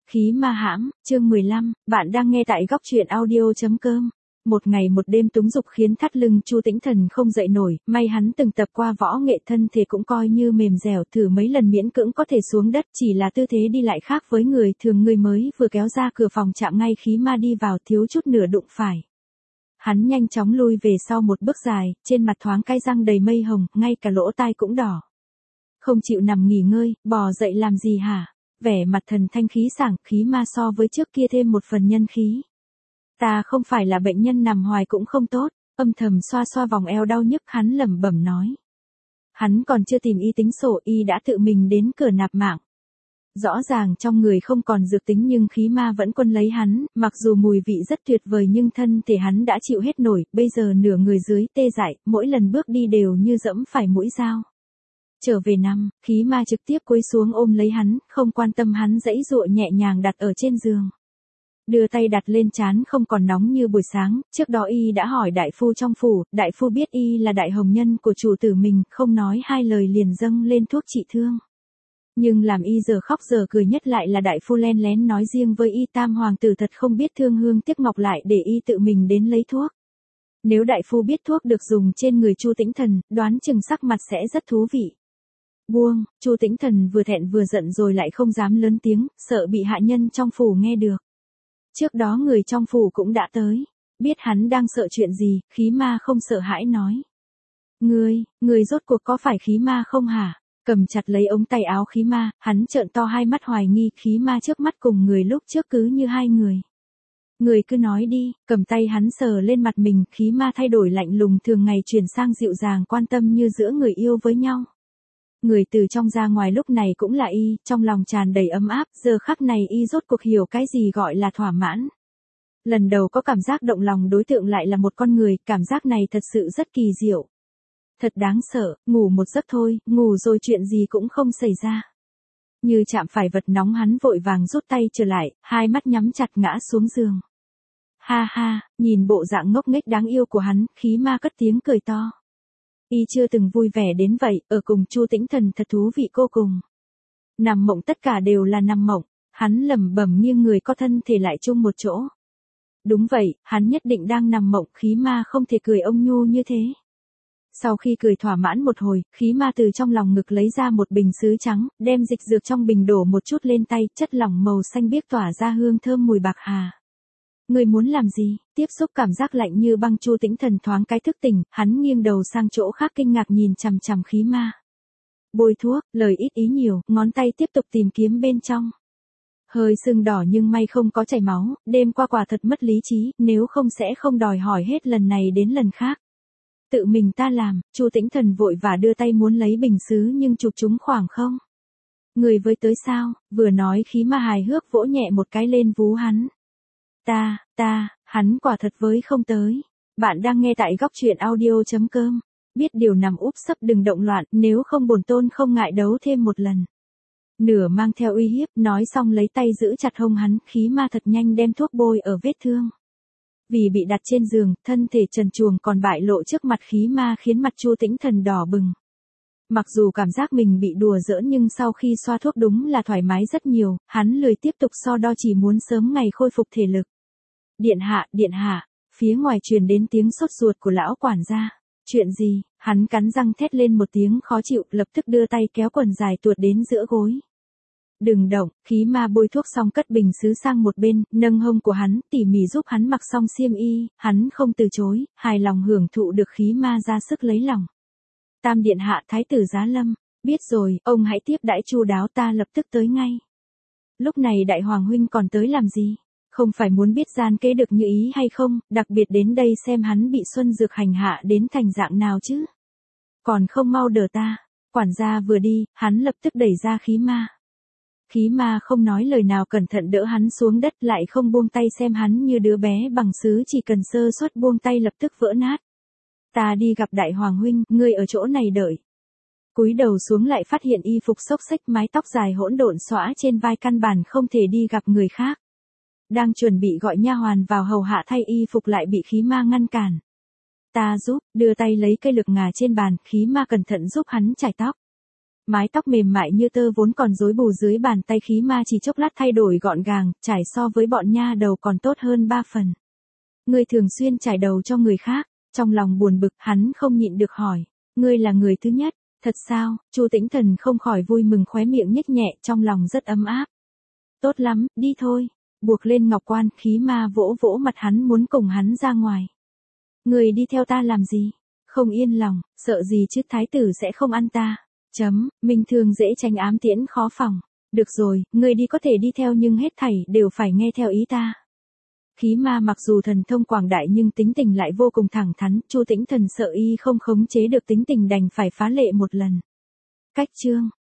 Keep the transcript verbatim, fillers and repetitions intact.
Khí ma hãm, chương mười lăm, bạn đang nghe tại góc truyện audio.com. Một ngày một đêm túng dục khiến thắt lưng Chu Tĩnh Thần không dậy nổi, may hắn từng tập qua võ nghệ thân thể cũng coi như mềm dẻo, thử mấy lần miễn cưỡng có thể xuống đất, chỉ là tư thế đi lại khác với người thường, người mới vừa kéo ra cửa phòng chạm ngay khí ma đi vào, thiếu chút nửa đụng phải. Hắn nhanh chóng lui về sau một bước dài, trên mặt thoáng cái răng đầy mây hồng, ngay cả lỗ tai cũng đỏ. Không chịu nằm nghỉ ngơi, bò dậy làm gì hả? Vẻ mặt thần thanh khí sảng, khí ma so với trước kia thêm một phần nhân khí. Ta không phải là bệnh nhân nằm hoài cũng không tốt, âm thầm xoa xoa vòng eo đau nhức, hắn lẩm bẩm nói. Hắn còn chưa tìm y tính sổ, y đã tự mình đến cửa nạp mạng. Rõ ràng trong người không còn dược tính nhưng khí ma vẫn quân lấy hắn, mặc dù mùi vị rất tuyệt vời nhưng thân thể hắn đã chịu hết nổi, bây giờ nửa người dưới tê dại, mỗi lần bước đi đều như dẫm phải mũi dao. Trở về nằm, khí ma trực tiếp cúi xuống ôm lấy hắn, không quan tâm hắn giãy giụa, nhẹ nhàng đặt ở trên giường. Đưa tay đặt lên trán, không còn nóng như buổi sáng, trước đó y đã hỏi đại phu trong phủ, đại phu biết y là đại hồng nhân của chủ tử mình, không nói hai lời liền dâng lên thuốc trị thương. Nhưng làm y giờ khóc giờ cười nhất lại là đại phu len lén nói riêng với y tam hoàng tử thật không biết thương hương tiếc ngọc lại để y tự mình đến lấy thuốc. Nếu đại phu biết thuốc được dùng trên người Chu Tĩnh Thần, đoán chừng sắc mặt sẽ rất thú vị. Buông, Chu Tĩnh Thần vừa thẹn vừa giận rồi lại không dám lớn tiếng, sợ bị hạ nhân trong phủ nghe được. Trước đó người trong phủ cũng đã tới, biết hắn đang sợ chuyện gì, khí ma không sợ hãi nói. Ngươi, ngươi rốt cuộc có phải khí ma không hả? Cầm chặt lấy ống tay áo khí ma, hắn trợn to hai mắt hoài nghi, khí ma trước mắt cùng người lúc trước cứ như hai người. Người cứ nói đi, cầm tay hắn sờ lên mặt mình, khí ma thay đổi lạnh lùng thường ngày chuyển sang dịu dàng quan tâm như giữa người yêu với nhau. Người từ trong ra ngoài lúc này cũng là y, trong lòng tràn đầy ấm áp, giờ khắc này y rốt cuộc hiểu cái gì gọi là thỏa mãn. Lần đầu có cảm giác động lòng đối tượng lại là một con người, cảm giác này thật sự rất kỳ diệu. Thật đáng sợ, ngủ một giấc thôi, ngủ rồi chuyện gì cũng không xảy ra. Như chạm phải vật nóng hắn vội vàng rút tay trở lại, hai mắt nhắm chặt ngã xuống giường. Ha ha, nhìn bộ dạng ngốc nghếch đáng yêu của hắn, khí ma cất tiếng cười to. Y chưa từng vui vẻ đến vậy, ở cùng Chu Tĩnh Thần thật thú vị vô cùng. Nằm mộng tất cả đều là nằm mộng, hắn lẩm bẩm nghiêng người co thân thể lại chung một chỗ. Đúng vậy, hắn nhất định đang nằm mộng, khí ma không thể cười ông nhu như thế. Sau khi cười thỏa mãn một hồi, khí ma từ trong lòng ngực lấy ra một bình sứ trắng, đem dịch dược trong bình đổ một chút lên tay, chất lỏng màu xanh biếc tỏa ra hương thơm mùi bạc hà. Người muốn làm gì? Tiếp xúc cảm giác lạnh như băng, Chu Tĩnh Thần thoáng cái thức tỉnh, hắn nghiêng đầu sang chỗ khác kinh ngạc nhìn chằm chằm khí ma. Bôi thuốc, lời ít ý nhiều, ngón tay tiếp tục tìm kiếm bên trong. Hơi sưng đỏ nhưng may không có chảy máu, đêm qua quả thật mất lý trí, nếu không sẽ không đòi hỏi hết lần này đến lần khác. Tự mình ta làm, Chu Tĩnh Thần vội vã đưa tay muốn lấy bình sứ nhưng chụp chúng khoảng không. Người với tới sao? Vừa nói khí ma hài hước vỗ nhẹ một cái lên vú hắn. Ta, ta, hắn quả thật với không tới. Bạn đang nghe tại góc truyện audio.com. Biết điều nằm úp sấp đừng động loạn, nếu không bổn tôn không ngại đấu thêm một lần. Nửa mang theo uy hiếp, nói xong lấy tay giữ chặt hông hắn, khí ma thật nhanh đem thuốc bôi ở vết thương. Vì bị đặt trên giường, thân thể trần truồng còn bại lộ trước mặt khí ma khiến mặt Chu Tĩnh Thần đỏ bừng. Mặc dù cảm giác mình bị đùa giỡn nhưng sau khi xoa thuốc đúng là thoải mái rất nhiều, hắn lười tiếp tục so đo, chỉ muốn sớm ngày khôi phục thể lực. Điện hạ, điện hạ, phía ngoài truyền đến tiếng sốt ruột của lão quản gia. Chuyện gì? Hắn cắn răng thét lên một tiếng khó chịu, lập tức đưa tay kéo quần dài tuột đến giữa gối. Đừng động, khí ma bôi thuốc xong cất bình sứ sang một bên, nâng hông của hắn, tỉ mỉ giúp hắn mặc xong xiêm y, hắn không từ chối, hài lòng hưởng thụ được khí ma ra sức lấy lòng. Tam điện hạ, thái tử Giá Lâm, biết rồi, ông hãy tiếp đãi chu đáo, ta lập tức tới ngay. Lúc này đại hoàng huynh còn tới làm gì? Không phải muốn biết gian kế được như ý hay không, đặc biệt đến đây xem hắn bị Xuân Dược hành hạ đến thành dạng nào chứ? Còn không mau đỡ ta. Quản gia vừa đi, hắn lập tức đẩy ra khí ma. Khí ma không nói lời nào cẩn thận đỡ hắn xuống đất, lại không buông tay xem hắn như đứa bé bằng sứ, chỉ cần sơ suất buông tay lập tức vỡ nát. Ta đi gặp đại hoàng huynh, ngươi ở chỗ này đợi. Cúi đầu xuống lại phát hiện y phục xốc xếch, mái tóc dài hỗn độn xõa trên vai, căn bản không thể đi gặp người khác. Đang chuẩn bị gọi nha hoàn vào hầu hạ thay y phục lại bị khí ma ngăn cản. Ta giúp, đưa tay lấy cây lược ngà trên bàn, khí ma cẩn thận giúp hắn chải tóc. Mái tóc mềm mại như tơ vốn còn rối bù dưới bàn tay khí ma chỉ chốc lát thay đổi gọn gàng, trải so với bọn nha đầu còn tốt hơn ba phần. Ngươi thường xuyên trải đầu cho người khác, trong lòng buồn bực, hắn không nhịn được hỏi, ngươi là người thứ nhất, thật sao? Chu Tĩnh Thần không khỏi vui mừng, khóe miệng nhếch nhẹ, trong lòng rất ấm áp. Tốt lắm, đi thôi. Buộc lên ngọc quan, khí ma vỗ vỗ mặt hắn muốn cùng hắn ra ngoài. Ngươi đi theo ta làm gì? Không yên lòng, sợ gì chứ, thái tử sẽ không ăn ta. Chấm, minh thương dễ tránh ám tiễn khó phòng. Được rồi, ngươi đi có thể đi theo nhưng hết thảy đều phải nghe theo ý ta. Khí ma mặc dù thần thông quảng đại nhưng tính tình lại vô cùng thẳng thắn, Chu Tĩnh Thần sợ y không khống chế được tính tình đành phải phá lệ một lần. Cách chương